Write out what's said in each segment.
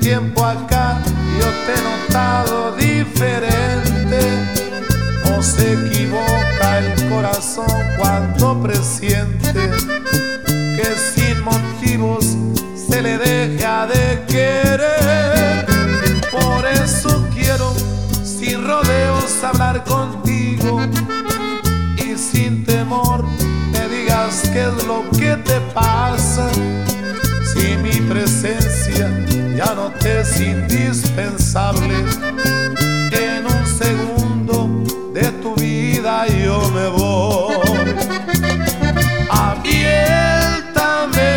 tiempo acá yo te he notado diferente. No se equivoca el corazón cuando presiente que sin motivos se le deja de querer. Por eso quiero sin rodeos hablar contigo y sin temor me digas qué es lo que te pasa. Si mi presencia ya no te es indispensable, en un segundo de tu vida yo me voy. Aviéntame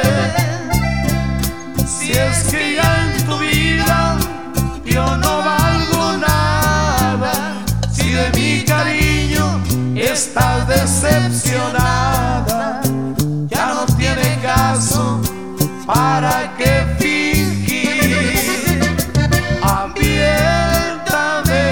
si es que ya en tu vida yo no valgo nada. Si de mi cariño estás decepcionada, ya no tiene caso para qué fingir. Aviéntame,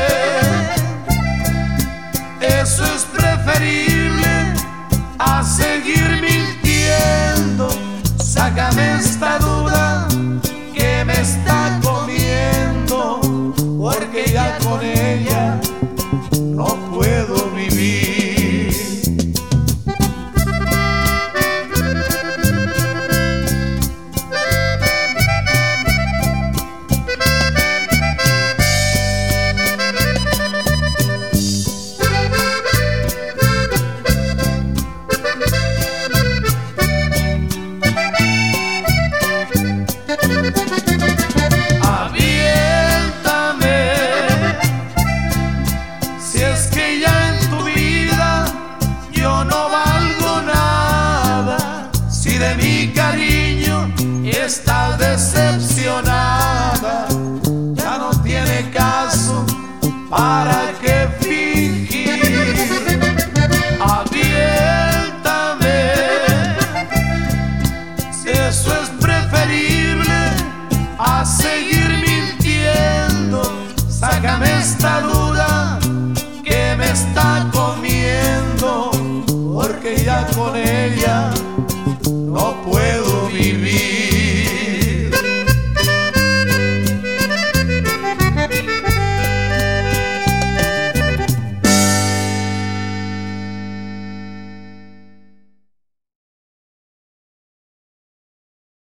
eso es preferible a seguir mintiendo. Sácame esta duda que me está comiendo, porque ya con ella no puedo vivir. De mi cariño estás decepcionada, ya no tiene caso para qué fingir. Aviéntame, si eso es preferible a seguir mintiendo. Sácame esta duda que me está comiendo, porque ya con ella